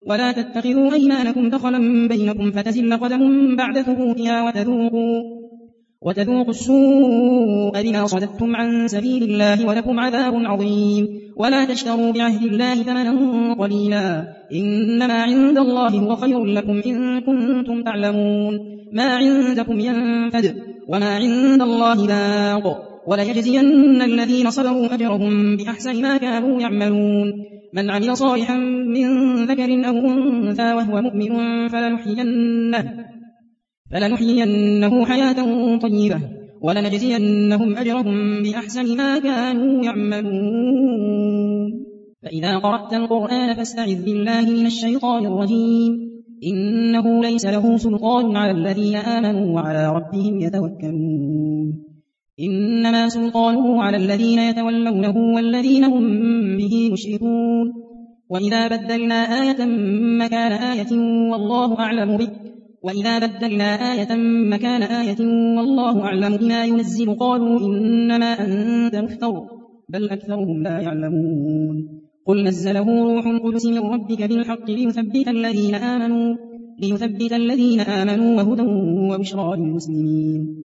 ولا تتخذوا أيمانكم دخلا بينكم فتزل قدم بعد ثبوتها وتذوقوا السوء بما صددتم عن سبيل الله ولكم عذاب عظيم. ولا تشتروا بعهد الله ثمنا قليلا إنما عند الله هو خير لكم إن كنتم تعلمون. ما عندكم ينفد وما عند الله باق وليجزين الذين صبروا أجرهم بأحسن ما كانوا يعملون. من عمل صالحا من ذكر أو أنثى وهو مؤمن فلنحيينه حياة طيبة ولنجزينهم أجرهم بأحسن ما كانوا يعملون. فإذا قرأت القرآن فاستعذ بالله من الشيطان الرجيم إنه ليس له سلطان على الذين آمنوا وعلى ربهم يتوكلون. إنما سلطانه على الذين يتولونه والذين هم به مشركون. وإذا بدلنا آية مكان آية والله أعلم بما ينزل قالوا إنما أنت مفتر بل أكثرهم لا يعلمون. قل نزله روح القدس من ربك بالحق ليثبت الذين آمنوا وهدى وبشرى للمسلمين.